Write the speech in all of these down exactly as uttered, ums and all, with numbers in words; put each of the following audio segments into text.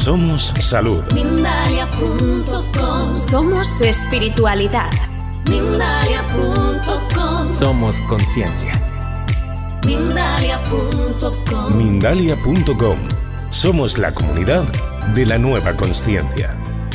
Somos salud. Mindalia punto com. Somos espiritualidad. Mindalia punto com. Somos conciencia. Mindalia punto com. Mindalia punto com. Somos la comunidad de la nueva consciencia.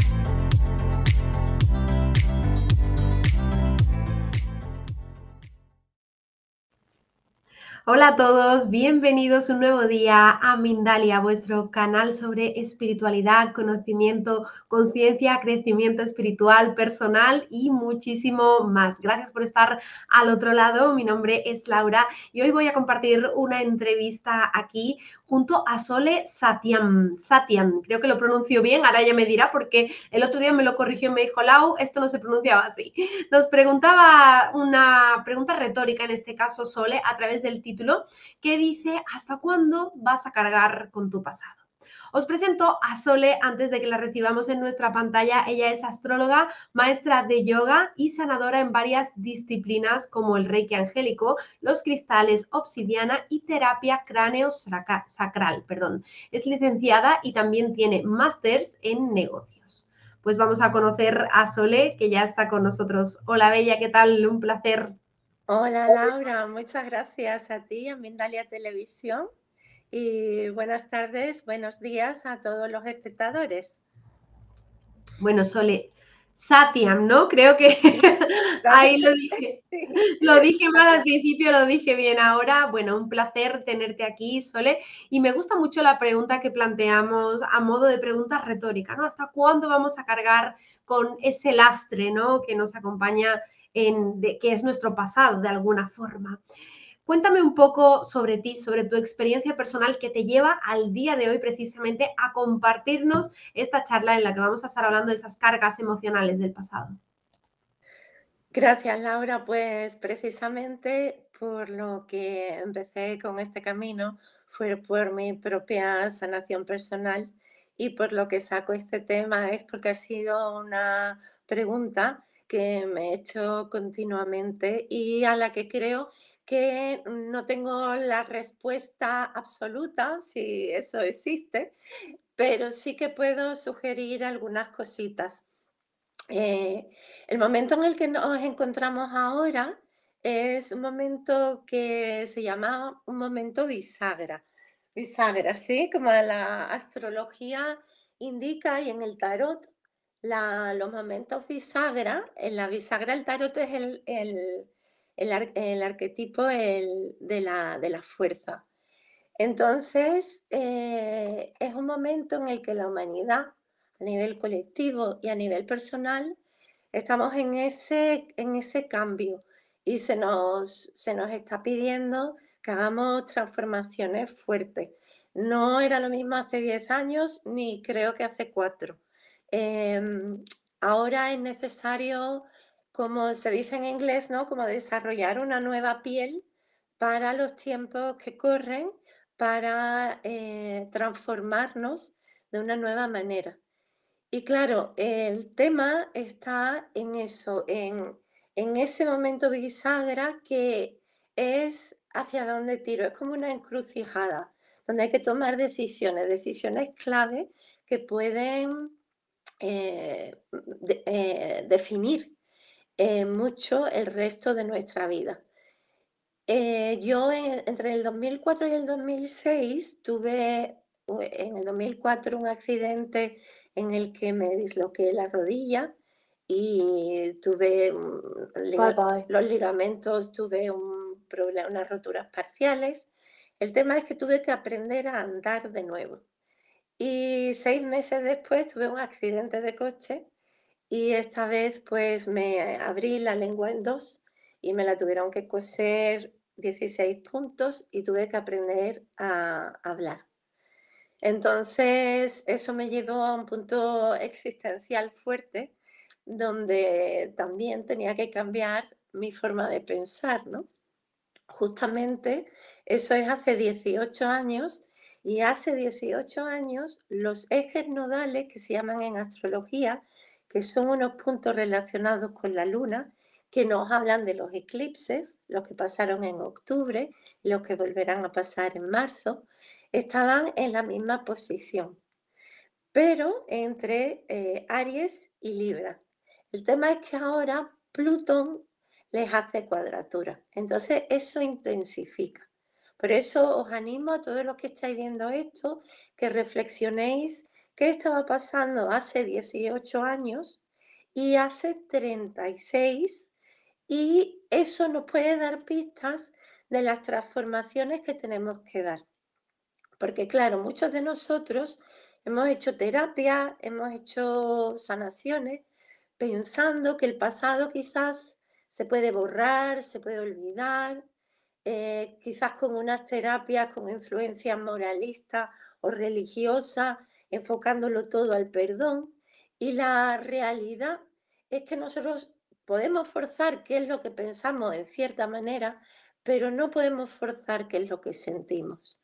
Hola a todos, bienvenidos un nuevo día a Mindalia, vuestro canal sobre espiritualidad, conocimiento, conciencia, crecimiento espiritual, personal y muchísimo más. Gracias por estar al otro lado. Mi nombre es Laura y hoy voy a compartir una entrevista aquí junto a Sole Satyam. Satyam, creo que lo pronuncio bien, ahora ella me dirá porque el otro día me lo corrigió y me dijo, Lau, esto no se pronunciaba así. Nos preguntaba una pregunta retórica, en este caso Sole, a través del título que dice, ¿hasta cuándo vas a cargar con tu pasado? Os presento a Sole antes de que la recibamos en nuestra pantalla. Ella es astróloga, maestra de yoga y sanadora en varias disciplinas como el reiki angélico, los cristales, obsidiana y terapia cráneo-sacral. Perdón. Es licenciada y también tiene másters en negocios. Pues vamos a conocer a Sole, que ya está con nosotros. Hola, Bella, ¿qué tal? Un placer. Hola Laura, muchas gracias a ti, a Mindalia Televisión, y buenas tardes, buenos días a todos los espectadores. Bueno, Sole, Satyam, ¿no? Creo que ahí lo dije. Lo dije mal al principio, lo dije bien ahora. Bueno, un placer tenerte aquí, Sole. Y me gusta mucho la pregunta que planteamos a modo de pregunta retórica, ¿no? ¿Hasta cuándo vamos a cargar con ese lastre, ¿no? Que nos acompaña, en, de, que es nuestro pasado, de alguna forma. Cuéntame un poco sobre ti, sobre tu experiencia personal que te lleva al día de hoy precisamente a compartirnos esta charla en la que vamos a estar hablando de esas cargas emocionales del pasado. Gracias, Laura. Pues precisamente por lo que empecé con este camino fue por mi propia sanación personal, y por lo que saco este tema es porque ha sido una pregunta que me he hecho continuamente y a la que creo que no tengo la respuesta absoluta, si eso existe, pero sí que puedo sugerir algunas cositas. Eh, el momento en el que nos encontramos ahora es un momento que se llama un momento bisagra. Bisagra, ¿sí? Como la astrología indica, y en el tarot, la, los momentos bisagra, en la bisagra el tarot es el, el, el, ar, el arquetipo el, de, la, de la fuerza. Entonces, eh, es un momento en el que la humanidad, a nivel colectivo y a nivel personal, estamos en ese, en ese cambio y se nos, se nos está pidiendo que hagamos transformaciones fuertes. No era lo mismo hace diez años, ni creo que hace cuatro. Eh, ahora es necesario, como se dice en inglés, ¿no? Como desarrollar una nueva piel para los tiempos que corren, para eh, transformarnos de una nueva manera. Y claro, el tema está en eso, en, en ese momento bisagra que es hacia dónde tiro, es como una encrucijada, donde hay que tomar decisiones, decisiones clave que pueden eh, de, eh, definir eh, mucho el resto de nuestra vida. Eh, yo en, entre el dos mil cuatro y el dos mil seis tuve en el dos mil cuatro un accidente en el que me disloqué la rodilla y tuve bye bye. los ligamentos, tuve un problema, unas roturas parciales. El tema es que tuve que aprender a andar de nuevo. Y seis meses después tuve un accidente de coche y esta vez pues me abrí la lengua en dos y me la tuvieron que coser dieciséis puntos y tuve que aprender a hablar. Entonces eso me llevó a un punto existencial fuerte donde también tenía que cambiar mi forma de pensar, ¿no? Justamente eso es hace dieciocho años, y hace dieciocho años los ejes nodales, que se llaman en astrología, que son unos puntos relacionados con la luna, que nos hablan de los eclipses, los que pasaron en octubre, los que volverán a pasar en marzo, estaban en la misma posición. pero entre eh, Aries y Libra. El tema es que ahora Plutón les hace cuadratura, entonces eso intensifica. Por eso os animo a todos los que estáis viendo esto, que reflexionéis qué estaba pasando hace dieciocho años y hace treinta y seis, y eso nos puede dar pistas de las transformaciones que tenemos que dar. Porque claro, muchos de nosotros hemos hecho terapia, hemos hecho sanaciones, pensando que el pasado quizás se puede borrar, se puede olvidar, eh, quizás con unas terapias con influencias moralistas o religiosas, enfocándolo todo al perdón. Y la realidad es que nosotros podemos forzar qué es lo que pensamos en cierta manera, pero no podemos forzar qué es lo que sentimos.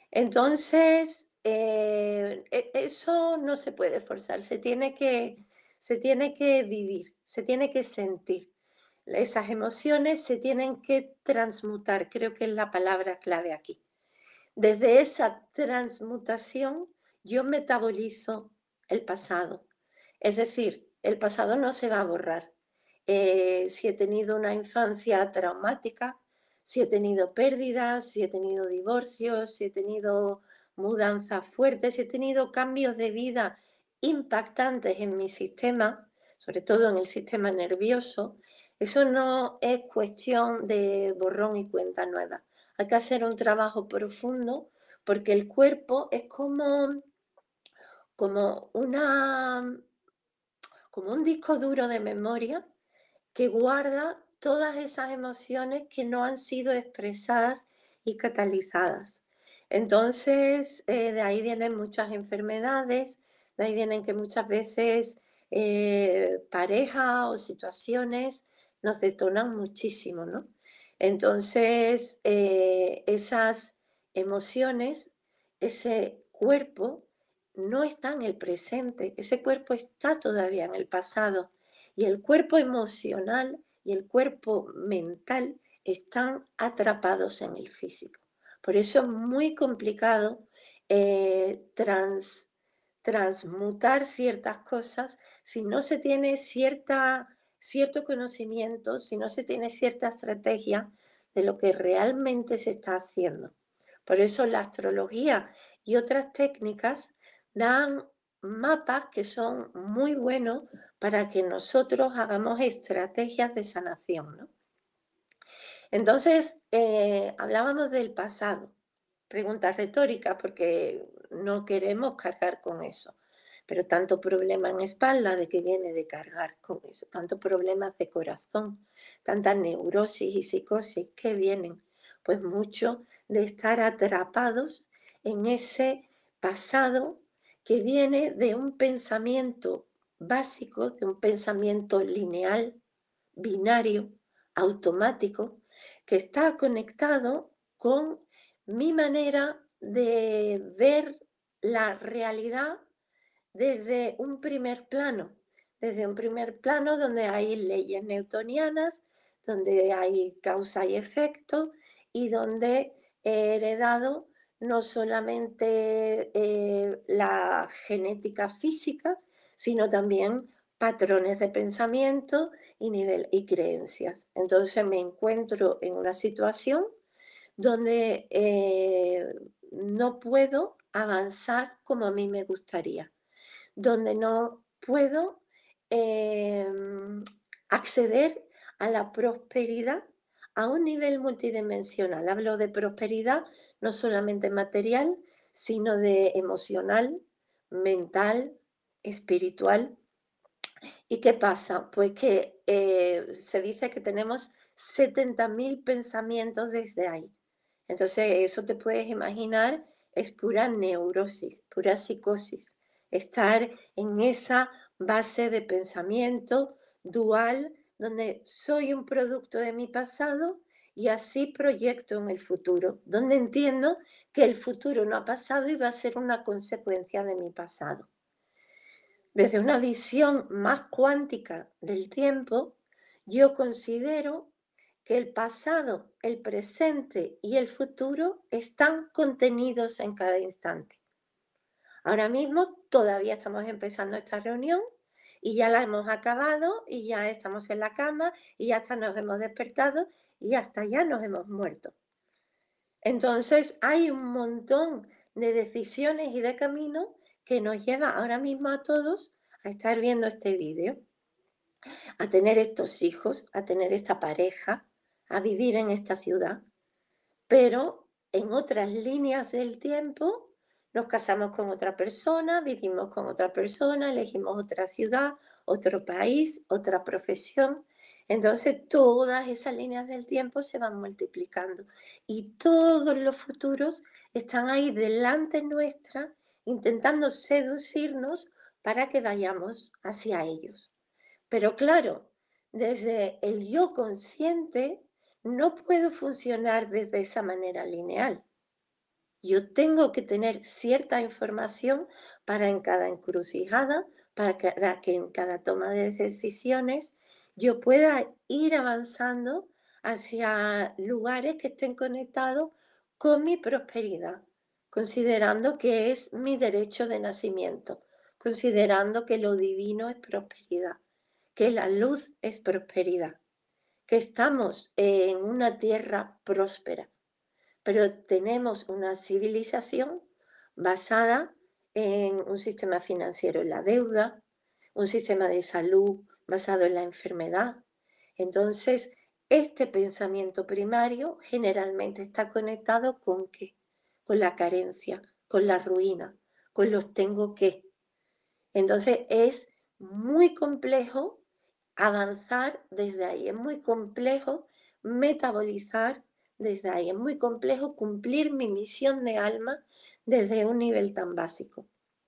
Entonces, eh, e- eso no se puede forzar, se tiene que, se tiene que vivir, se tiene que sentir. Esas emociones se tienen que transmutar, creo que es la palabra clave aquí. Desde esa transmutación yo metabolizo el pasado. Es decir, el pasado no se va a borrar. Eh, si he tenido una infancia traumática, si he tenido pérdidas, si he tenido divorcios, si he tenido mudanzas fuertes, si he tenido cambios de vida impactantes en mi sistema, sobre todo en el sistema nervioso, eso no es cuestión de borrón y cuenta nueva. Hay que hacer un trabajo profundo porque el cuerpo es como, como, una, como un disco duro de memoria que guarda todas esas emociones que no han sido expresadas y catalizadas. Entonces, eh, de ahí vienen muchas enfermedades, de ahí vienen que muchas veces eh, parejas o situaciones nos detonan muchísimo, ¿no? Entonces, eh, esas emociones, ese cuerpo no está en el presente, ese cuerpo está todavía en el pasado. Y el cuerpo emocional y el cuerpo mental están atrapados en el físico. Por eso es muy complicado eh, trans, transmutar ciertas cosas si no se tiene cierta, cierto conocimiento, si no se tiene cierta estrategia de lo que realmente se está haciendo. Por eso la astrología y otras técnicas dan mapas que son muy buenos para que nosotros hagamos estrategias de sanación, ¿no? Entonces, eh, hablábamos del pasado. Pregunta retórica porque no queremos cargar con eso. Pero tanto problema en espalda de que viene de cargar con eso, tanto problemas de corazón, tantas neurosis y psicosis que vienen, pues mucho de estar atrapados en ese pasado que viene de un pensamiento básico, de un pensamiento lineal, binario, automático, que está conectado con mi manera de ver la realidad desde un primer plano, desde un primer plano donde hay leyes newtonianas, donde hay causa y efecto y donde he heredado no solamente eh, la genética física, sino también patrones de pensamiento y, nivel, y creencias. Entonces me encuentro en una situación donde eh, no puedo avanzar como a mí me gustaría, donde no puedo eh, acceder a la prosperidad a un nivel multidimensional. Hablo de prosperidad no solamente material, sino de emocional, mental, espiritual. ¿Y qué pasa? Pues que eh, se dice que tenemos setenta mil pensamientos desde ahí. Entonces, eso te puedes imaginar, es pura neurosis, pura psicosis. Estar en esa base de pensamiento dual, donde soy un producto de mi pasado y así proyecto en el futuro, donde entiendo que el futuro no ha pasado y va a ser una consecuencia de mi pasado. Desde una visión más cuántica del tiempo, yo considero que el pasado, el presente y el futuro están contenidos en cada instante. Ahora mismo todavía estamos empezando esta reunión y ya la hemos acabado y ya estamos en la cama y ya hasta nos hemos despertado y hasta ya nos hemos muerto. Entonces hay un montón de decisiones y de caminos que nos lleva ahora mismo a todos a estar viendo este vídeo, a tener estos hijos, a tener esta pareja, a vivir en esta ciudad, pero en otras líneas del tiempo nos casamos con otra persona, vivimos con otra persona, elegimos otra ciudad, otro país, otra profesión. Entonces todas esas líneas del tiempo se van multiplicando y todos los futuros están ahí delante nuestra intentando seducirnos para que vayamos hacia ellos. Pero claro, desde el yo consciente no puedo funcionar desde esa manera lineal. Yo tengo que tener cierta información para en cada encrucijada, para que, para que en cada toma de decisiones yo pueda ir avanzando hacia lugares que estén conectados con mi prosperidad, considerando que es mi derecho de nacimiento, considerando que lo divino es prosperidad, que la luz es prosperidad, que estamos en una tierra próspera, pero tenemos una civilización basada en un sistema financiero en la deuda, un sistema de salud basado en la enfermedad. Entonces, este pensamiento primario generalmente está conectado con ¿qué? Con la carencia, con la ruina, con los tengo que. Entonces, es muy complejo avanzar desde ahí, es muy complejo metabolizar desde ahí, es muy complejo cumplir mi misión de alma desde un nivel tan básico.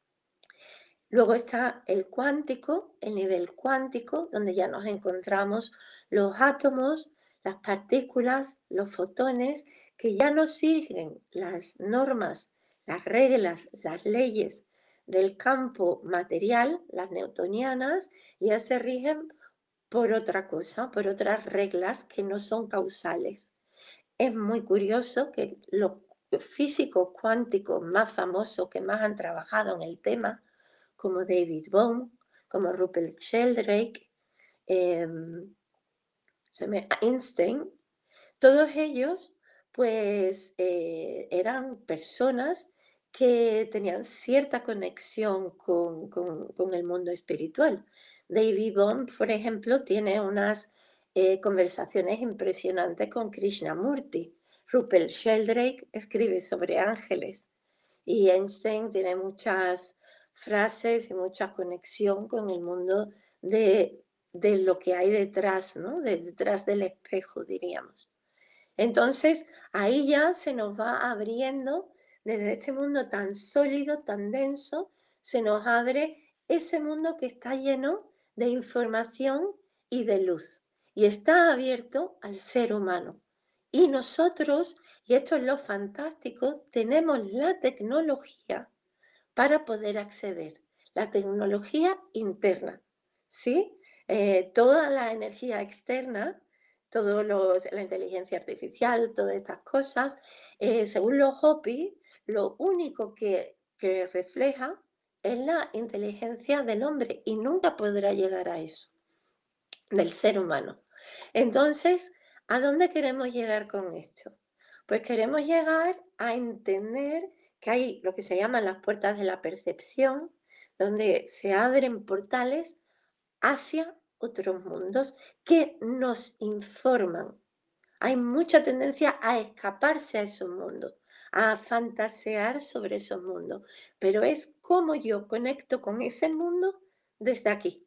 Luego está el cuántico, el nivel cuántico, donde ya nos encontramos los átomos, las partículas, los fotones, que ya nos siguen las normas, las reglas, las leyes del campo material, las newtonianas, ya se rigen por otra cosa, por otras reglas que no son causales. Es muy curioso que los físicos cuánticos más famosos que más han trabajado en el tema, como David Bohm, como Rupert Sheldrake, eh, Einstein, todos ellos pues eh, eran personas que tenían cierta conexión con, con, con el mundo espiritual. David Bohm, por ejemplo, tiene unas eh, conversaciones impresionantes con Krishnamurti. Rupert Sheldrake escribe sobre ángeles y Einstein tiene muchas frases y mucha conexión con el mundo de, de lo que hay detrás, ¿no? De, detrás del espejo, diríamos. Entonces, ahí ya se nos va abriendo, desde este mundo tan sólido, tan denso, se nos abre ese mundo que está lleno de información y de luz. Y está abierto al ser humano. Y nosotros, y esto es lo fantástico, tenemos la tecnología para poder acceder. La tecnología interna, ¿sí? Eh, toda la energía externa, toda la inteligencia artificial, todas estas cosas, eh, según los Hopi, lo único que, que refleja es la inteligencia del hombre y nunca podrá llegar a eso, del ser humano. Entonces, ¿a dónde queremos llegar con esto? Pues queremos llegar a entender que hay lo que se llaman las puertas de la percepción, donde se abren portales hacia otros mundos que nos informan. Hay mucha tendencia a escaparse a esos mundos, a fantasear sobre esos mundos, pero es cómo yo conecto con ese mundo desde aquí.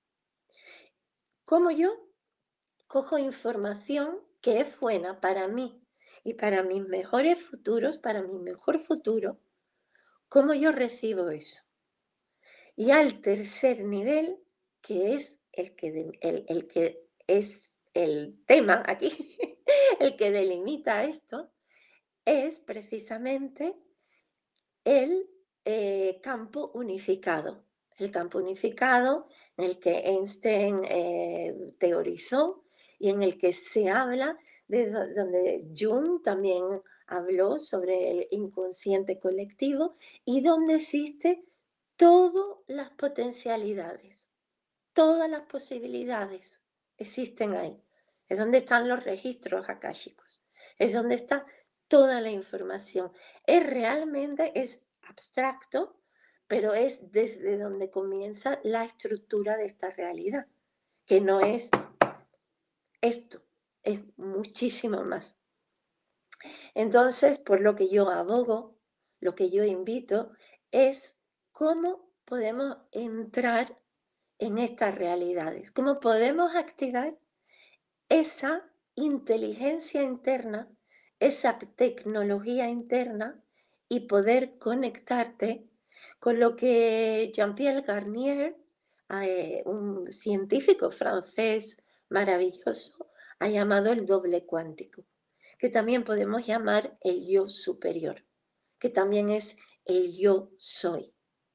Cómo yo cojo información que es buena para mí y para mis mejores futuros, para mi mejor futuro, cómo yo recibo eso. Y al tercer nivel, que es el que, de, el, el que es el tema aquí, el que delimita esto, es precisamente el eh, campo unificado. El campo unificado en el que Einstein eh, teorizó y en el que se habla, de donde Jung también habló sobre el inconsciente colectivo y donde existe todas las potencialidades, todas las posibilidades existen ahí. Es donde están los registros akáshicos, es donde está toda la información. Es realmente, es abstracto, pero es desde donde comienza la estructura de esta realidad, que no es esto, es muchísimo más. Entonces, por lo que yo abogo, lo que yo invito es cómo podemos entrar en estas realidades, cómo podemos activar esa inteligencia interna, esa tecnología interna y poder conectarte con lo que Jean-Pierre Garnier, eh, un científico francés maravilloso, ha llamado el doble cuántico, que también podemos llamar el yo superior, que también es el yo soy,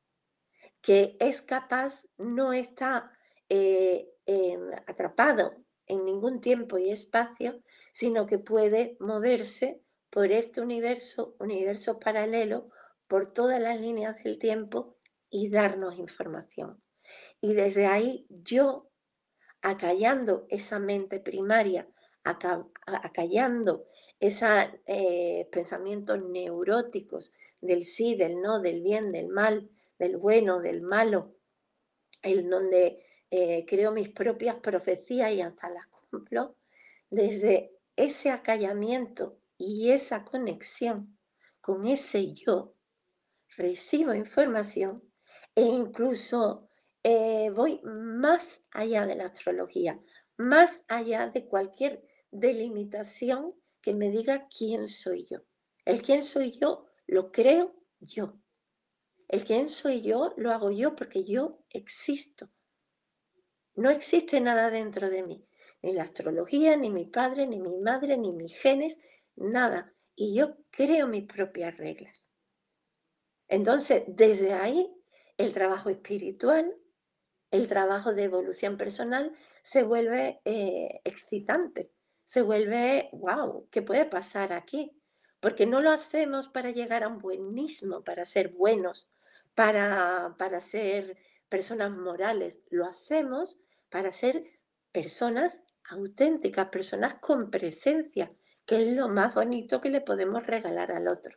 que es capaz, no está eh, en, atrapado en ningún tiempo y espacio, sino que puede moverse por este universo, universo paralelo, por todas las líneas del tiempo y darnos información. Y desde ahí yo, acallando esa mente primaria, acallando esos eh, pensamientos neuróticos del sí, del no, del bien, del mal, del bueno, del malo, en donde eh, creo mis propias profecías y hasta las cumplo, desde ese acallamiento y esa conexión con ese yo, recibo información e incluso eh, voy más allá de la astrología, más allá de cualquier delimitación que me diga quién soy yo. El quién soy yo lo creo yo. El quién soy yo lo hago yo porque yo existo. No existe nada dentro de mí, ni la astrología, ni mi padre, ni mi madre, ni mis genes, nada. Y yo creo mis propias reglas. Entonces, desde ahí, el trabajo espiritual, el trabajo de evolución personal se vuelve eh, excitante, se vuelve, wow, ¿qué puede pasar aquí? Porque no lo hacemos para llegar a un buenismo, para ser buenos, para, para ser personas morales, lo hacemos para ser personas auténticas, personas con presencia, que es lo más bonito que le podemos regalar al otro.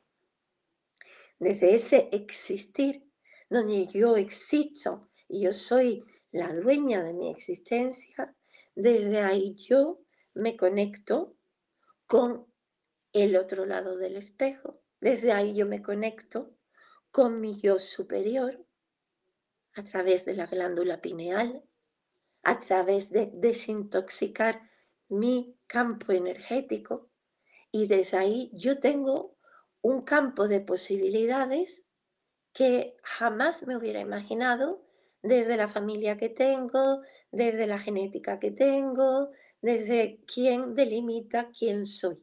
Desde ese existir, donde yo existo y yo soy la dueña de mi existencia, desde ahí yo me conecto con el otro lado del espejo. Desde ahí yo me conecto con mi yo superior a través de la glándula pineal, a través de desintoxicar mi campo energético, y desde ahí yo tengo un campo de posibilidades que jamás me hubiera imaginado, desde la familia que tengo, desde la genética que tengo, desde quién delimita quién soy.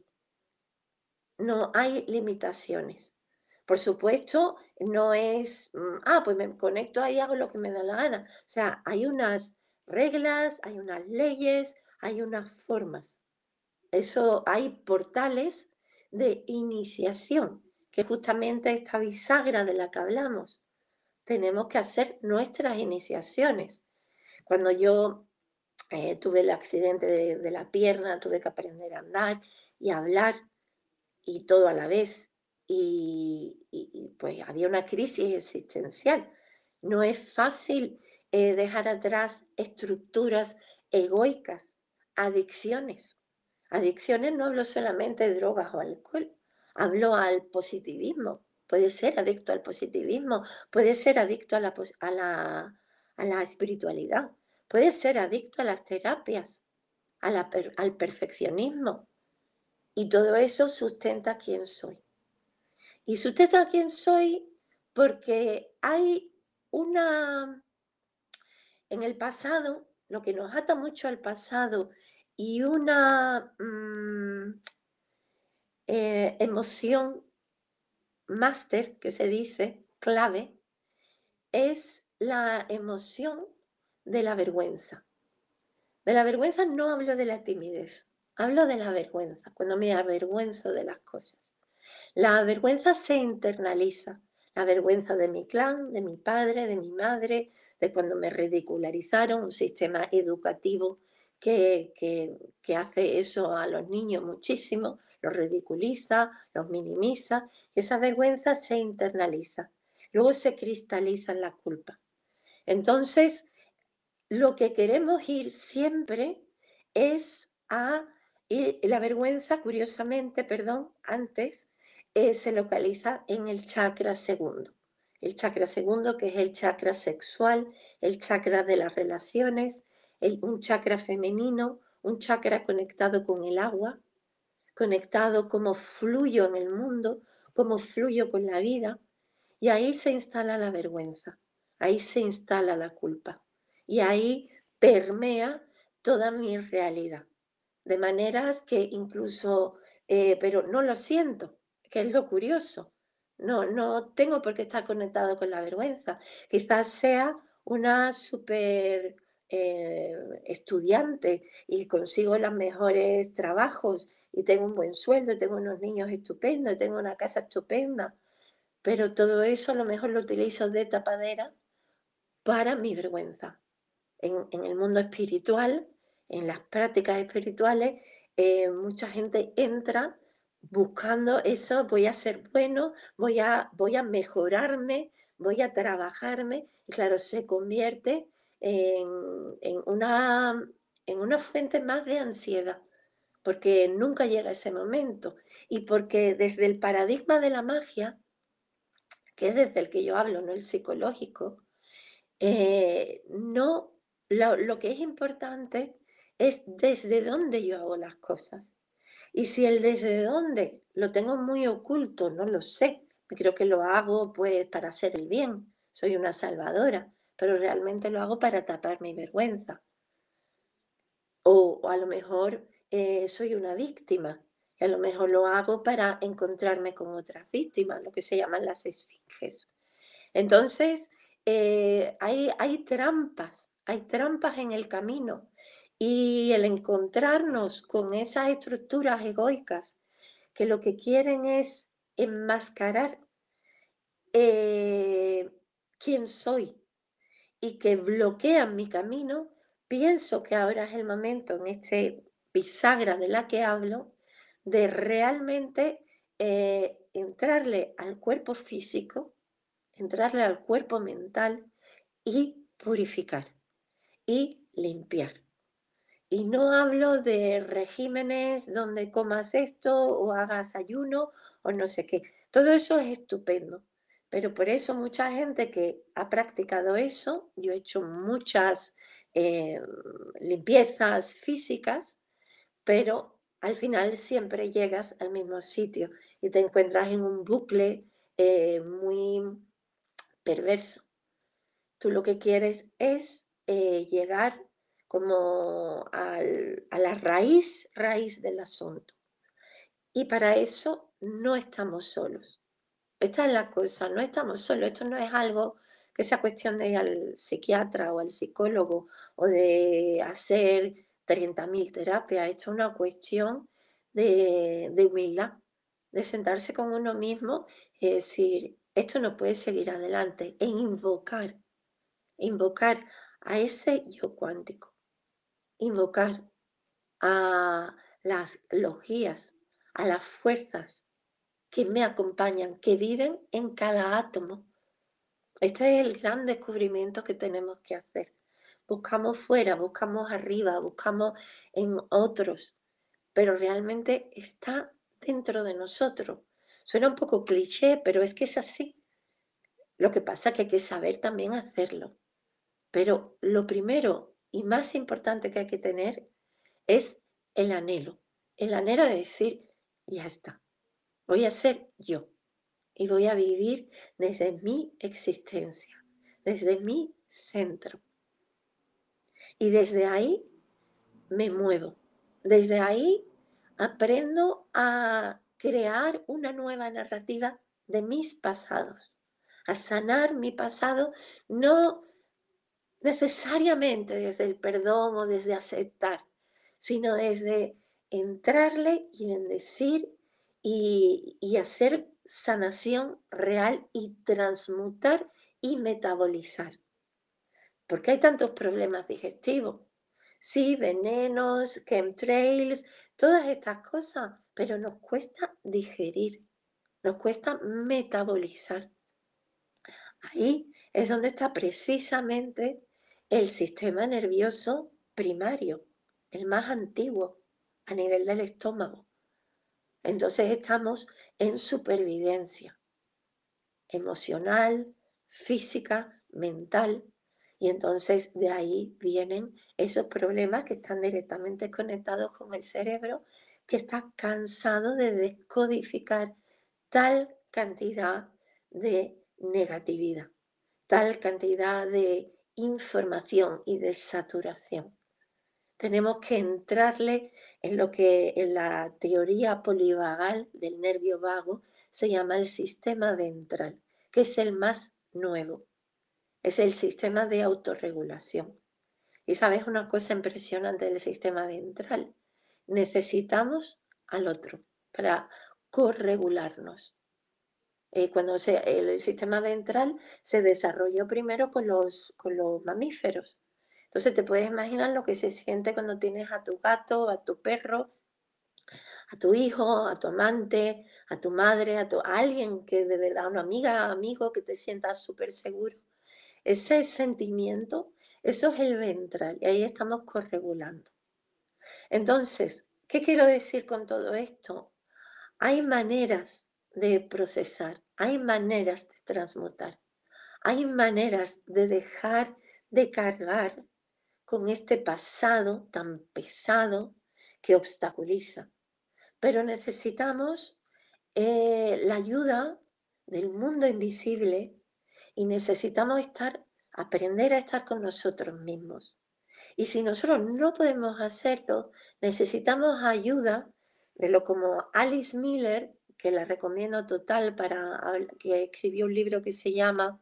No hay limitaciones. Por supuesto, no es, ah, pues me conecto ahí, hago lo que me da la gana. O sea, hay unas reglas, hay unas leyes, hay unas formas. Eso, hay portales de iniciación, que justamente esta bisagra de la que hablamos. Tenemos que hacer nuestras iniciaciones. Cuando yo eh, tuve el accidente de, de la pierna, tuve que aprender a andar y a hablar y todo a la vez. Y, y, y pues había una crisis existencial. No es fácil eh, dejar atrás estructuras egoicas, adicciones. Adicciones no hablo solamente de drogas o alcohol, hablo al positivismo. Puede ser adicto al positivismo, puede ser adicto a la, a la, a la espiritualidad, puede ser adicto a las terapias, a la, al perfeccionismo. Y todo eso sustenta quién soy. Y sustenta quién soy porque hay una... En el pasado, lo que nos ata mucho al pasado y una mmm, eh, emoción máster, que se dice, clave, es la emoción de la vergüenza. De la vergüenza no hablo de la timidez, hablo de la vergüenza, cuando me avergüenzo de las cosas. La vergüenza se internaliza, La vergüenza de mi clan, de mi padre, de mi madre, de cuando me ridicularizaron, un sistema educativo que, que, que hace eso a los niños muchísimo, los ridiculiza, los minimiza, y esa vergüenza se internaliza. Luego se cristaliza en la culpa. Entonces, lo que queremos ir siempre es a... Y la vergüenza, curiosamente, perdón, antes, eh, se localiza en el chakra segundo. El chakra segundo, que es el chakra sexual, el chakra de las relaciones, el, un chakra femenino, un chakra conectado con el agua, conectado cómo fluyo en el mundo, cómo fluyo con la vida. Y ahí se instala la vergüenza, ahí se instala la culpa. Y ahí permea toda mi realidad. De maneras que incluso, eh, pero no lo siento, que es lo curioso. No, no tengo por qué estar conectado con la vergüenza. Quizás sea una súper eh, estudiante y consigo los mejores trabajos y tengo un buen sueldo, y tengo unos niños estupendos, y tengo una casa estupenda. Pero todo eso a lo mejor lo utilizo de tapadera para mi vergüenza. En, en el mundo espiritual, en las prácticas espirituales, eh, mucha gente entra buscando eso, voy a ser bueno, voy a, voy a mejorarme, voy a trabajarme, y claro, se convierte en, en, una, en una fuente más de ansiedad, porque nunca llega ese momento, y porque desde el paradigma de la magia, que es desde el que yo hablo, no el psicológico, eh, no, lo, lo que es importante es desde dónde yo hago las cosas. Y si el desde dónde lo tengo muy oculto, no lo sé, creo que lo hago pues para hacer el bien, soy una salvadora, pero realmente lo hago para tapar mi vergüenza. O, o a lo mejor eh, soy una víctima, y a lo mejor lo hago para encontrarme con otras víctimas, lo que se llaman las esfinges. Entonces, eh, hay, hay trampas, hay trampas en el camino, y el encontrarnos con esas estructuras egoicas que lo que quieren es enmascarar eh, quién soy y que bloquean mi camino, pienso que ahora es el momento, en este bisagra de la que hablo, de realmente eh, entrarle al cuerpo físico, entrarle al cuerpo mental y purificar y limpiar. Y no hablo de regímenes donde comas esto o hagas ayuno o no sé qué. Todo eso es estupendo. Pero por eso mucha gente que ha practicado eso, yo he hecho muchas eh, limpiezas físicas, pero al final siempre llegas al mismo sitio y te encuentras en un bucle eh, muy perverso. Tú lo que quieres es eh, llegar como al, a la raíz, raíz del asunto. Y para eso no estamos solos. Esta es la cosa, no estamos solos. Esto no es algo que sea cuestión de ir al psiquiatra o al psicólogo o de hacer treinta mil terapias. Esto es una cuestión de, de humildad, de sentarse con uno mismo y decir, esto no puede seguir adelante, e invocar, invocar a ese yo cuántico, invocar a las logías, a las fuerzas que me acompañan, que viven en cada átomo. Este es el gran descubrimiento que tenemos que hacer. Buscamos fuera, buscamos arriba, buscamos en otros, pero realmente está dentro de nosotros. Suena un poco cliché, pero es que es así. Lo que pasa es que hay que saber también hacerlo. Pero lo primero y más importante que hay que tener es el anhelo. El anhelo de decir, ya está, voy a ser yo y voy a vivir desde mi existencia, desde mi centro. Y desde ahí me muevo. Desde ahí aprendo a crear una nueva narrativa de mis pasados, a sanar mi pasado, no necesariamente desde el perdón o desde aceptar, sino desde entrarle y bendecir y, y hacer sanación real y transmutar y metabolizar. ¿Por qué hay tantos problemas digestivos? Sí, venenos, chemtrails, todas estas cosas, pero nos cuesta digerir, nos cuesta metabolizar. Ahí es donde está precisamente el sistema nervioso primario, el más antiguo, a nivel del estómago. Entonces estamos en supervivencia emocional, física, mental, y entonces de ahí vienen esos problemas que están directamente conectados con el cerebro, que está cansado de descodificar tal cantidad de negatividad, tal cantidad de información y de saturación. Tenemos que entrarle en lo que en la teoría polivagal del nervio vago se llama el sistema ventral, que es el más nuevo. Es el sistema de autorregulación. Y sabes una cosa impresionante del sistema ventral. Necesitamos al otro para corregularnos. Eh, cuando se, el sistema ventral se desarrolló primero con los, con los mamíferos. Entonces te puedes imaginar lo que se siente cuando tienes a tu gato, a tu perro, a tu hijo, a tu amante, a tu madre, a, tu, a alguien que de verdad, una amiga, amigo, que te sientas súper seguro. Ese sentimiento, eso es el ventral y ahí estamos corregulando. Entonces, ¿qué quiero decir con todo esto? Hay maneras de procesar, hay maneras de transmutar, hay maneras de dejar de cargar con este pasado tan pesado que obstaculiza. Pero necesitamos eh, la ayuda del mundo invisible y necesitamos estar, aprender a estar con nosotros mismos. Y si nosotros no podemos hacerlo, necesitamos ayuda de lo como Alice Miller, que la recomiendo total, para que escribió un libro que se llama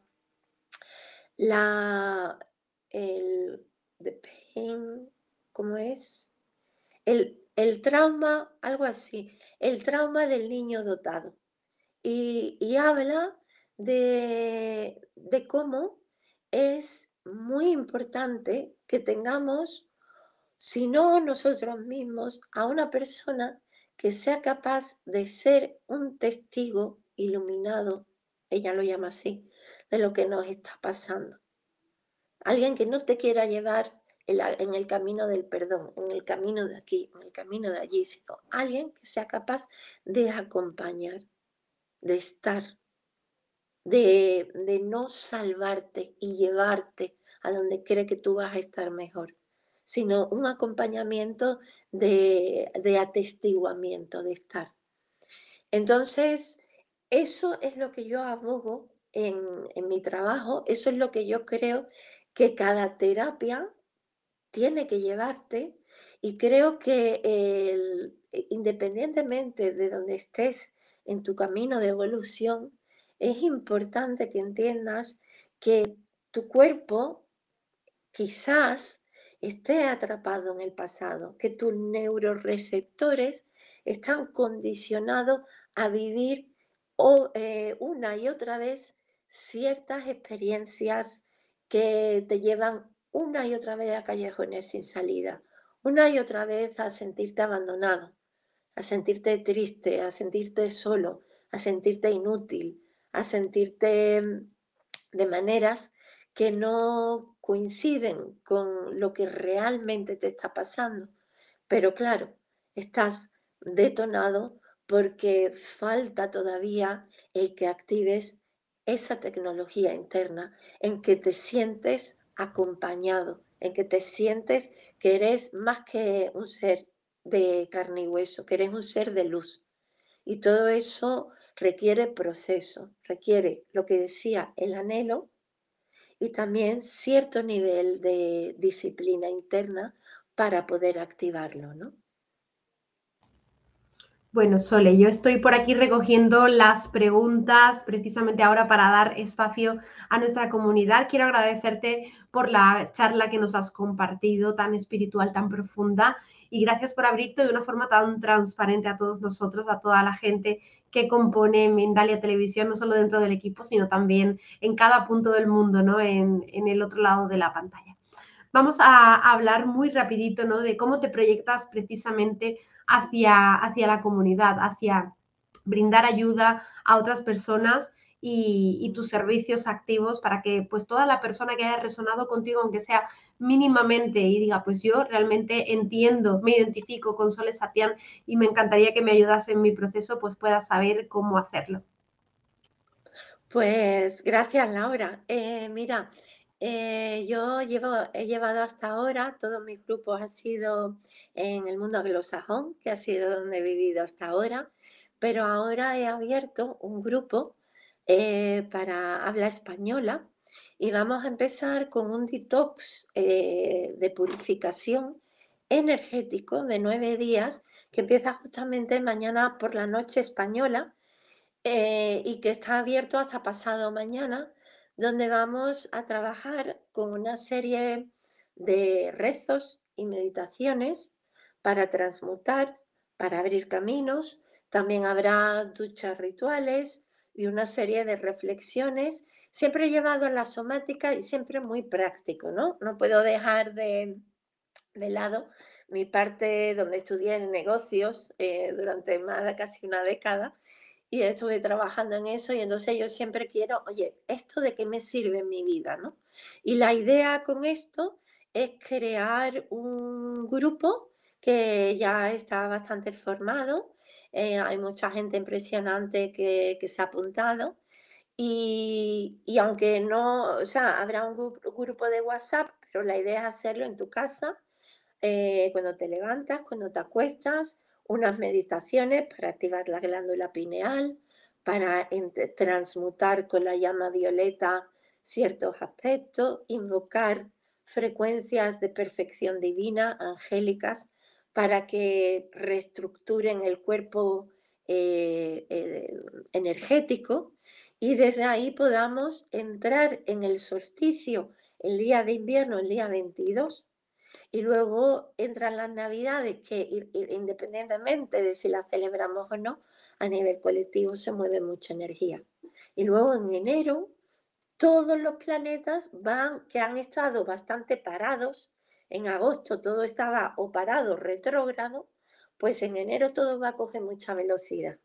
la, el, The Pain, ¿cómo es? El, el trauma, algo así, el trauma del niño dotado. Y, y habla de, de cómo es muy importante que tengamos, si no nosotros mismos, a una persona que sea capaz de ser un testigo iluminado, ella lo llama así, de lo que nos está pasando. Alguien que no te quiera llevar en, la, en el camino del perdón, en el camino de aquí, en el camino de allí, sino alguien que sea capaz de acompañar, de estar, de, de no salvarte y llevarte a donde cree que tú vas a estar mejor, sino un acompañamiento de, de atestiguamiento, de estar. Entonces, eso es lo que yo abogo en, en mi trabajo, eso es lo que yo creo que cada terapia tiene que llevarte, y creo que el, independientemente de donde estés en tu camino de evolución, es importante que entiendas que tu cuerpo quizás esté atrapado en el pasado, que tus neuroreceptores están condicionados a vivir o, eh, una y otra vez ciertas experiencias que te llevan una y otra vez a callejones sin salida, una y otra vez a sentirte abandonado, a sentirte triste, a sentirte solo, a sentirte inútil, a sentirte de maneras que no coinciden con lo que realmente te está pasando. Pero claro, estás detonado porque falta todavía el que actives esa tecnología interna en que te sientes acompañado, en que te sientes que eres más que un ser de carne y hueso, que eres un ser de luz. Y todo eso requiere proceso, requiere, lo que decía, el anhelo y también cierto nivel de disciplina interna para poder activarlo, ¿no? Bueno, Sole, yo estoy por aquí recogiendo las preguntas precisamente ahora para dar espacio a nuestra comunidad. Quiero agradecerte por la charla que nos has compartido, tan espiritual, tan profunda, y gracias por abrirte de una forma tan transparente a todos nosotros, a toda la gente que compone Mindalia Televisión, no solo dentro del equipo, sino también en cada punto del mundo, ¿no? En, en el otro lado de la pantalla. Vamos a hablar muy rapidito, ¿no? De cómo te proyectas precisamente hacia, hacia la comunidad, hacia brindar ayuda a otras personas y, y, tus servicios activos para que pues toda la persona que haya resonado contigo, aunque sea mínimamente, y diga, pues yo realmente entiendo, me identifico con Sole Satyán y me encantaría que me ayudase en mi proceso, pues pueda saber cómo hacerlo. Pues gracias, Laura. Eh, mira, eh, yo llevo, he llevado hasta ahora, todos mis grupos han sido en el mundo anglosajón, que ha sido donde he vivido hasta ahora, pero ahora he abierto un grupo eh, para habla española y vamos a empezar con un detox eh, de purificación energético de nueve días que empieza justamente mañana por la noche española. Eh, y que está abierto hasta pasado mañana, donde vamos a trabajar con una serie de rezos y meditaciones para transmutar, para abrir caminos. También habrá duchas rituales y una serie de reflexiones, siempre llevado a la somática y siempre muy práctico, ¿no? No puedo dejar de, de lado mi parte donde estudié en negocios eh, durante más de casi una década y estuve trabajando en eso y entonces yo siempre quiero, oye, ¿esto de qué me sirve en mi vida, no? Y la idea con esto es crear un grupo que ya está bastante formado, eh, hay mucha gente impresionante que, que se ha apuntado y, y aunque no, o sea, habrá un grupo, grupo de WhatsApp, pero la idea es hacerlo en tu casa, eh, cuando te levantas, cuando te acuestas, unas meditaciones para activar la glándula pineal, para transmutar con la llama violeta ciertos aspectos, invocar frecuencias de perfección divina, angélicas, para que reestructuren el cuerpo eh, eh, energético y desde ahí podamos entrar en el solsticio, el día de invierno, el día veintidós, y luego entran las navidades que independientemente de si las celebramos o no, a nivel colectivo se mueve mucha energía. Y luego en enero todos los planetas van, que han estado bastante parados, en agosto todo estaba o parado, retrógrado, pues en enero todo va a coger mucha velocidad.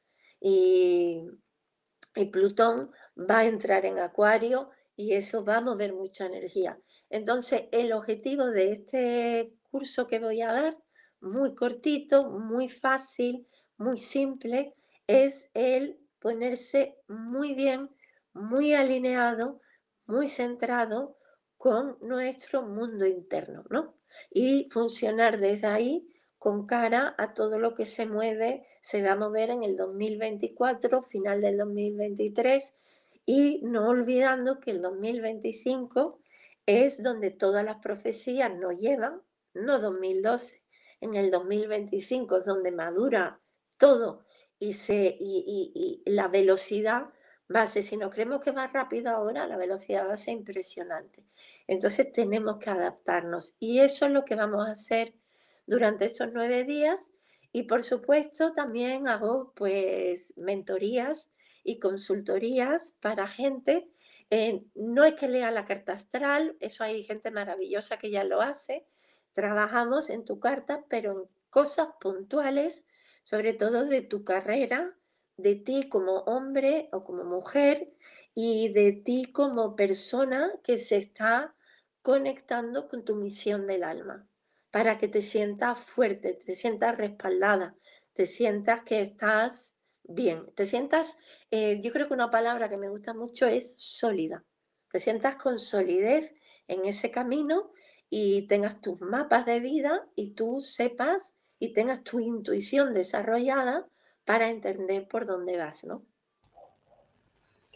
Y, y Plutón va a entrar en Acuario y eso va a mover mucha energía. Entonces, el objetivo de este curso que voy a dar, muy cortito, muy fácil, muy simple, es el ponerse muy bien, muy alineado, muy centrado con nuestro mundo interno, ¿no? Y funcionar desde ahí con cara a todo lo que se mueve, se va a mover en el dos mil veinticuatro, final del dos mil veintitrés, y no olvidando que el dos mil veinticinco es donde todas las profecías nos llevan, no dos mil doce, en el dos mil veinticinco es donde madura todo y, se, y, y, y la velocidad va a ser, si nos creemos que va rápido ahora, la velocidad va a ser impresionante. Entonces tenemos que adaptarnos y eso es lo que vamos a hacer durante estos nueve días y por supuesto también hago pues mentorías y consultorías para gente. Eh, no es que lea la carta astral, eso hay gente maravillosa que ya lo hace. Trabajamos en tu carta, pero en cosas puntuales, sobre todo de tu carrera, de ti como hombre o como mujer y de ti como persona que se está conectando con tu misión del alma, para que te sientas fuerte, te sientas respaldada, te sientas que estás bien, te sientas, eh, yo creo que una palabra que me gusta mucho es sólida, te sientas con solidez en ese camino y tengas tus mapas de vida y tú sepas y tengas tu intuición desarrollada para entender por dónde vas, ¿no?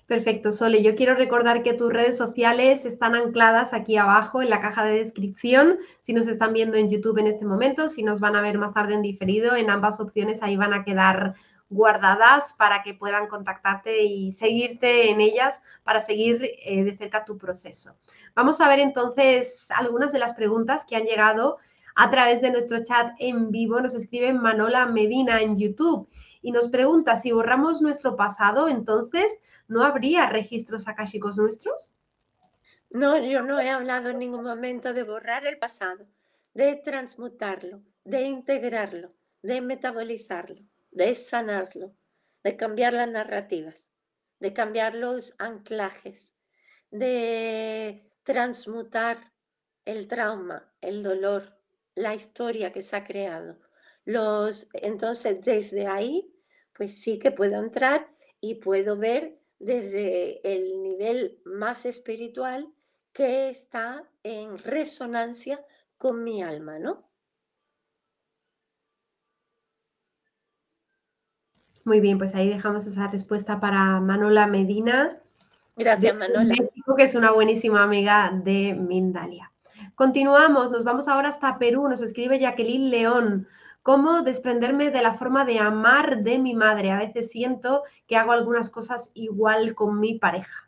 Perfecto, Sole. Yo quiero recordar que tus redes sociales están ancladas aquí abajo en la caja de descripción. Si nos están viendo en YouTube en este momento, si nos van a ver más tarde en diferido, en ambas opciones ahí van a quedar guardadas para que puedan contactarte y seguirte en ellas para seguir eh, de cerca tu proceso. Vamos a ver entonces algunas de las preguntas que han llegado a través de nuestro chat en vivo. Nos escribe Manola Medina en YouTube y nos pregunta si borramos nuestro pasado, entonces ¿no habría registros akáshicos nuestros? No, yo no he hablado en ningún momento de borrar el pasado, de transmutarlo, de integrarlo, de metabolizarlo, de sanarlo, de cambiar las narrativas, de cambiar los anclajes, de transmutar el trauma, el dolor, la historia que se ha creado. Los, entonces, desde ahí, pues sí que puedo entrar y puedo ver desde el nivel más espiritual que está en resonancia con mi alma, ¿no? Muy bien, pues ahí dejamos esa respuesta para Manola Medina. Gracias, Manola. México, que es una buenísima amiga de Mindalia. Continuamos, nos vamos ahora hasta Perú. Nos escribe Jacqueline León. ¿Cómo desprenderme de la forma de amar de mi madre? A veces siento que hago algunas cosas igual con mi pareja.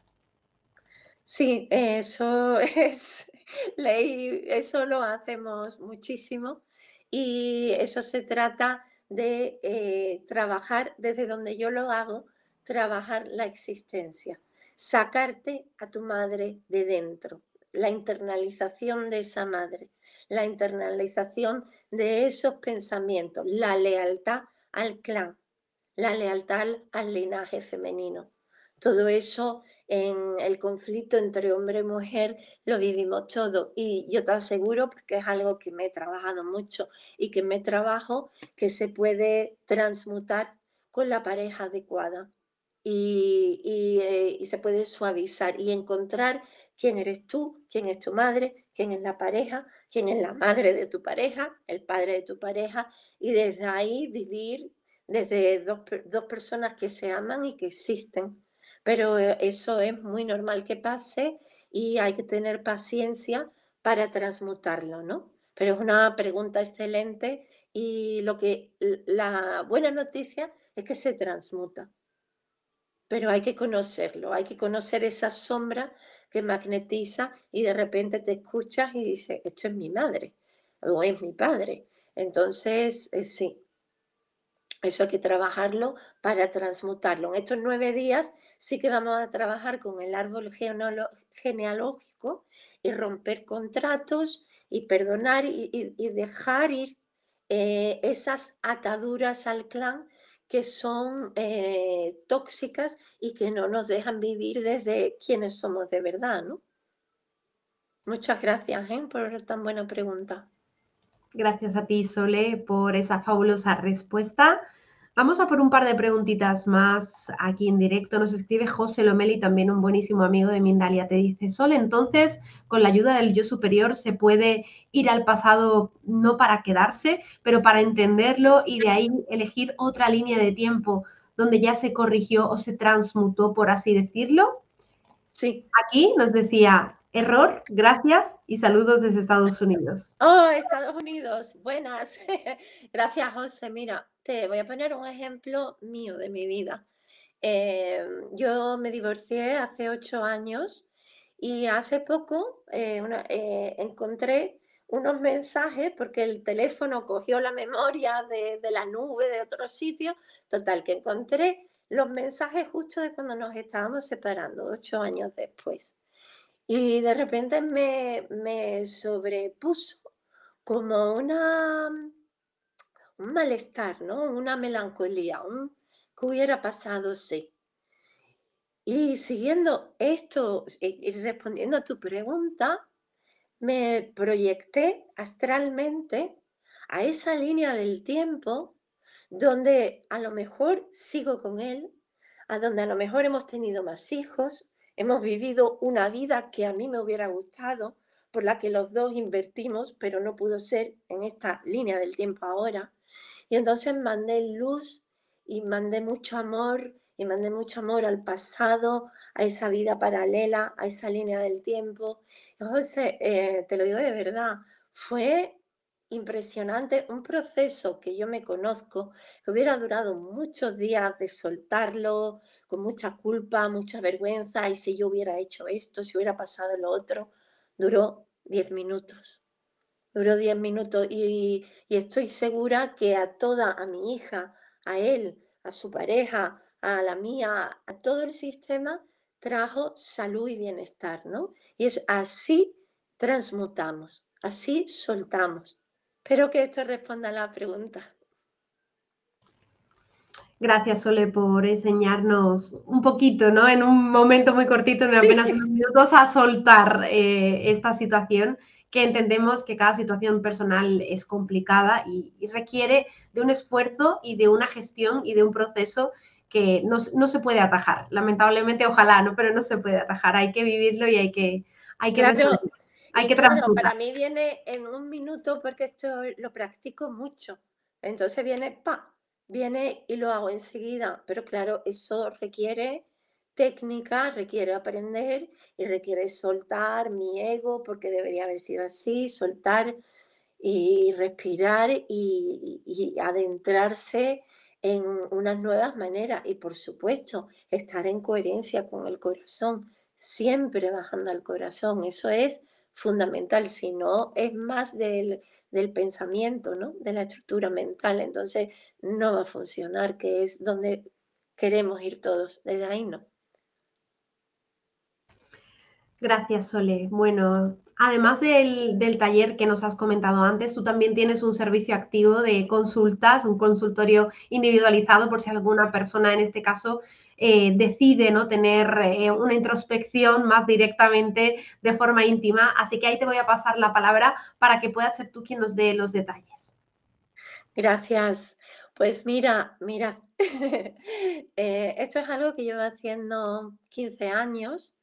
Sí, eso es ley, eso lo hacemos muchísimo y eso se trata de eh, trabajar desde donde yo lo hago, trabajar la existencia, sacarte a tu madre de dentro, la internalización de esa madre, la internalización de esos pensamientos, la lealtad al clan, la lealtad al linaje femenino. Todo eso en el conflicto entre hombre y mujer lo vivimos todo y yo te aseguro, porque es algo que me he trabajado mucho y que me trabajo, que se puede transmutar con la pareja adecuada y, y, eh, y se puede suavizar y encontrar quién eres tú, quién es tu madre, quién es la pareja, quién es la madre de tu pareja, el padre de tu pareja y desde ahí vivir desde dos, dos personas que se aman y que existen. Pero eso es muy normal que pase y hay que tener paciencia para transmutarlo, ¿no? Pero es una pregunta excelente y lo que, la buena noticia es que se transmuta. Pero hay que conocerlo, hay que conocer esa sombra que magnetiza y de repente te escuchas y dices, esto es mi madre o es mi padre. Entonces, eh, sí, eso hay que trabajarlo para transmutarlo. En estos nueve días sí que vamos a trabajar con el árbol genealógico y romper contratos y perdonar y, y, y dejar ir eh, esas ataduras al clan que son eh, tóxicas y que no nos dejan vivir desde quienes somos de verdad, ¿no? Muchas gracias ¿eh? por tan buena pregunta. Gracias a ti, Sole, por esa fabulosa respuesta. Vamos a por un par de preguntitas más aquí en directo. Nos escribe José Lomeli, también un buenísimo amigo de Mindalia. Te dice, Sole, entonces, con la ayuda del yo superior se puede ir al pasado no para quedarse, pero para entenderlo y de ahí elegir otra línea de tiempo donde ya se corrigió o se transmutó, por así decirlo. Sí. Aquí nos decía, error, gracias y saludos desde Estados Unidos. Oh, Estados Unidos, buenas. Gracias, José. Mira, te voy a poner un ejemplo mío de mi vida. Eh, yo me divorcié hace ocho años y hace poco eh, una, eh, encontré unos mensajes porque el teléfono cogió la memoria de, de la nube de otro sitio. Total, que encontré los mensajes justo de cuando nos estábamos separando, ocho años después. Y de repente me, me sobrepuso como una, un malestar, ¿no? Una melancolía, un ¿qué hubiera pasado si? Y siguiendo esto y respondiendo a tu pregunta, me proyecté astralmente a esa línea del tiempo donde a lo mejor sigo con él, a donde a lo mejor hemos tenido más hijos, hemos vivido una vida que a mí me hubiera gustado, por la que los dos invertimos, pero no pudo ser en esta línea del tiempo ahora. Y entonces mandé luz y mandé mucho amor y mandé mucho amor al pasado, a esa vida paralela, a esa línea del tiempo. José, eh, te lo digo de verdad, fue impresionante, un proceso que yo me conozco, que hubiera durado muchos días de soltarlo, con mucha culpa, mucha vergüenza, y si yo hubiera hecho esto, si hubiera pasado lo otro, duró diez minutos. Duró diez minutos y, y estoy segura que a toda, a mi hija, a él, a su pareja, a la mía, a todo el sistema, trajo salud y bienestar, ¿no? Y es así transmutamos, así soltamos. Espero que esto responda a la pregunta. Gracias, Sole, por enseñarnos un poquito, ¿no? En un momento muy cortito, en apenas unos minutos, a soltar eh, esta situación, que entendemos que cada situación personal es complicada y, y requiere de un esfuerzo y de una gestión y de un proceso que no, no se puede atajar. Lamentablemente, ojalá, ¿no? Pero no se puede atajar. Hay que vivirlo y hay que, hay que Claro, resolverlo. Hay y que claro, transmutar. para mí viene en un minuto porque esto lo practico mucho. Entonces viene, pa, viene y lo hago enseguida. Pero claro, eso requiere técnica, requiere aprender y requiere soltar mi ego porque debería haber sido así, soltar y respirar y, y adentrarse en unas nuevas maneras y por supuesto estar en coherencia con el corazón, siempre bajando al corazón, eso es fundamental, si no es más del, del pensamiento, ¿no? De la estructura mental, entonces no va a funcionar, que es donde queremos ir todos, desde ahí no. Gracias, Sole. Bueno, además del, del taller que nos has comentado antes, tú también tienes un servicio activo de consultas, un consultorio individualizado por si alguna persona, en este caso, eh, decide no tener eh, una introspección más directamente de forma íntima. Así que ahí te voy a pasar la palabra para que puedas ser tú quien nos dé los detalles. Gracias. Pues mira, mira, eh, esto es algo que llevo haciendo quince años.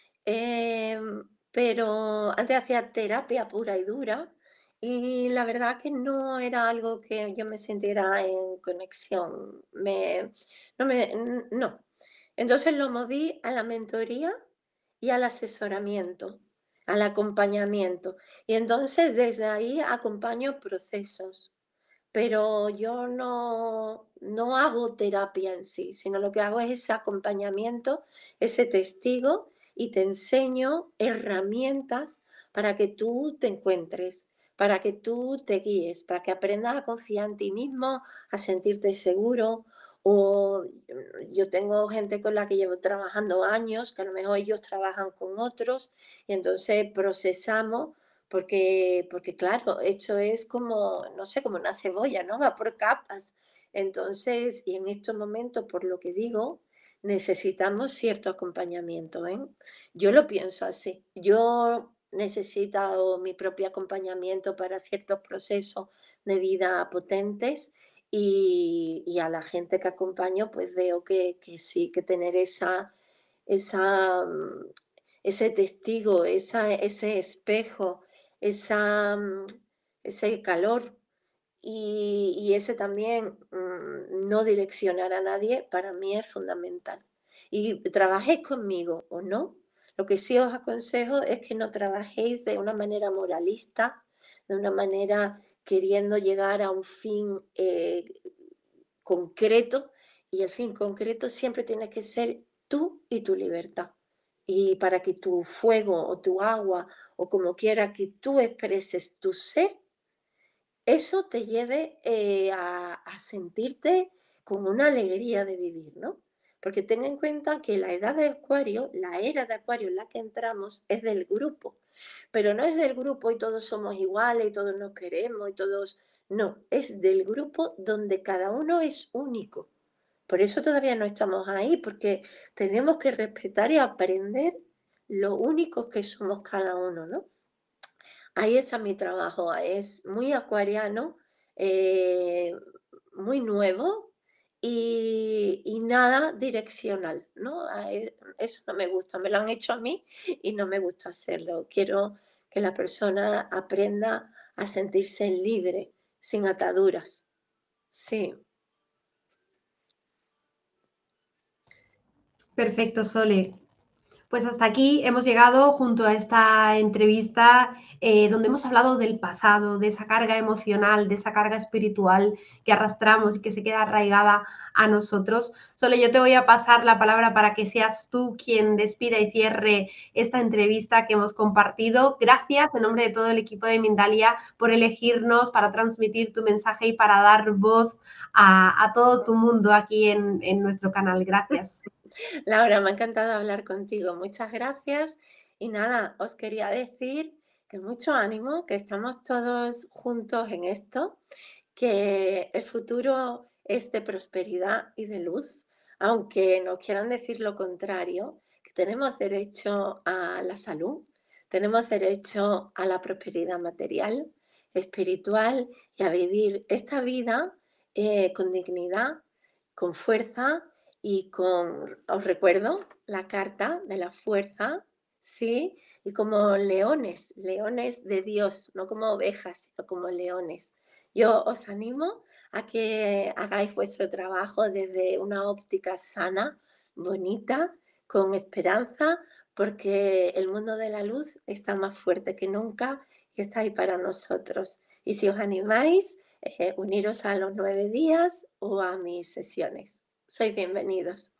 Em, pero antes hacía terapia pura y dura y la verdad que no era algo que yo me sintiera en conexión. Me, no, me, n- no. Entonces lo moví a la mentoría y al asesoramiento, al acompañamiento. Y entonces desde ahí acompaño procesos, pero yo no, no hago terapia en sí, sino lo que hago es ese acompañamiento, ese testigo y te enseño herramientas para que tú te encuentres, para que tú te guíes, para que aprendas a confiar en ti mismo, a sentirte seguro. O mm, yo tengo gente con la que llevo trabajando años, que a lo mejor ellos trabajan con otros y entonces procesamos porque, porque claro, esto es como, no sé, como una cebolla, ¿no? Va por capas. Entonces, y en estos momentos, por lo que digo, necesitamos cierto acompañamiento, ¿eh? Yo lo pienso así. Yo necesito mi propio acompañamiento para ciertos procesos de vida potentes y, y a la gente que acompaño, pues veo que, que sí, que tener esa, esa, mm, ese testigo, esa, ese espejo, esa, mm, ese calor y, y ese también mm, no direccionar a nadie para mí es fundamental. Y trabajéis conmigo o no, lo que sí os aconsejo es que no trabajéis de una manera moralista, de una manera queriendo llegar a un fin eh, concreto y el fin concreto siempre tiene que ser tú y tu libertad. Y para que tu fuego o tu agua o como quiera que tú expreses tu ser, eso te lleve eh, a, a sentirte con una alegría de vivir, ¿no? Porque ten en cuenta que la edad de Acuario, la era de Acuario en la que entramos, es del grupo. Pero no es del grupo y todos somos iguales y todos nos queremos y todos... No, es del grupo donde cada uno es único. Por eso todavía no estamos ahí, porque tenemos que respetar y aprender lo únicos que somos cada uno, ¿no? Ahí está mi trabajo, es muy acuariano, eh, muy nuevo y, y nada direccional, ¿no? A e- Eso no me gusta, me lo han hecho a mí y no me gusta hacerlo. Quiero que la persona aprenda a sentirse libre, sin ataduras. Sí. Perfecto, Sole. Pues hasta aquí hemos llegado junto a esta entrevista eh, donde hemos hablado del pasado, de esa carga emocional, de esa carga espiritual que arrastramos y que se queda arraigada a nosotros. Sole, yo te voy a pasar la palabra para que seas tú quien despida y cierre esta entrevista que hemos compartido. Gracias en nombre de todo el equipo de Mindalia por elegirnos para transmitir tu mensaje y para dar voz a, a todo tu mundo aquí en, en nuestro canal. Gracias. Laura, me ha encantado hablar contigo. Muchas gracias. Y nada, os quería decir que mucho ánimo, que estamos todos juntos en esto, que el futuro es de prosperidad y de luz, aunque nos quieran decir lo contrario, que tenemos derecho a la salud, tenemos derecho a la prosperidad material, espiritual y a vivir esta vida eh, con dignidad, con fuerza y con, os recuerdo, la carta de la fuerza, ¿sí? Y como leones, leones de Dios, no como ovejas, sino como leones. Yo os animo a que hagáis vuestro trabajo desde una óptica sana, bonita, con esperanza, porque el mundo de la luz está más fuerte que nunca y está ahí para nosotros. Y si os animáis, eh, uniros a los nueve días o a mis sesiones. Sois bienvenidos.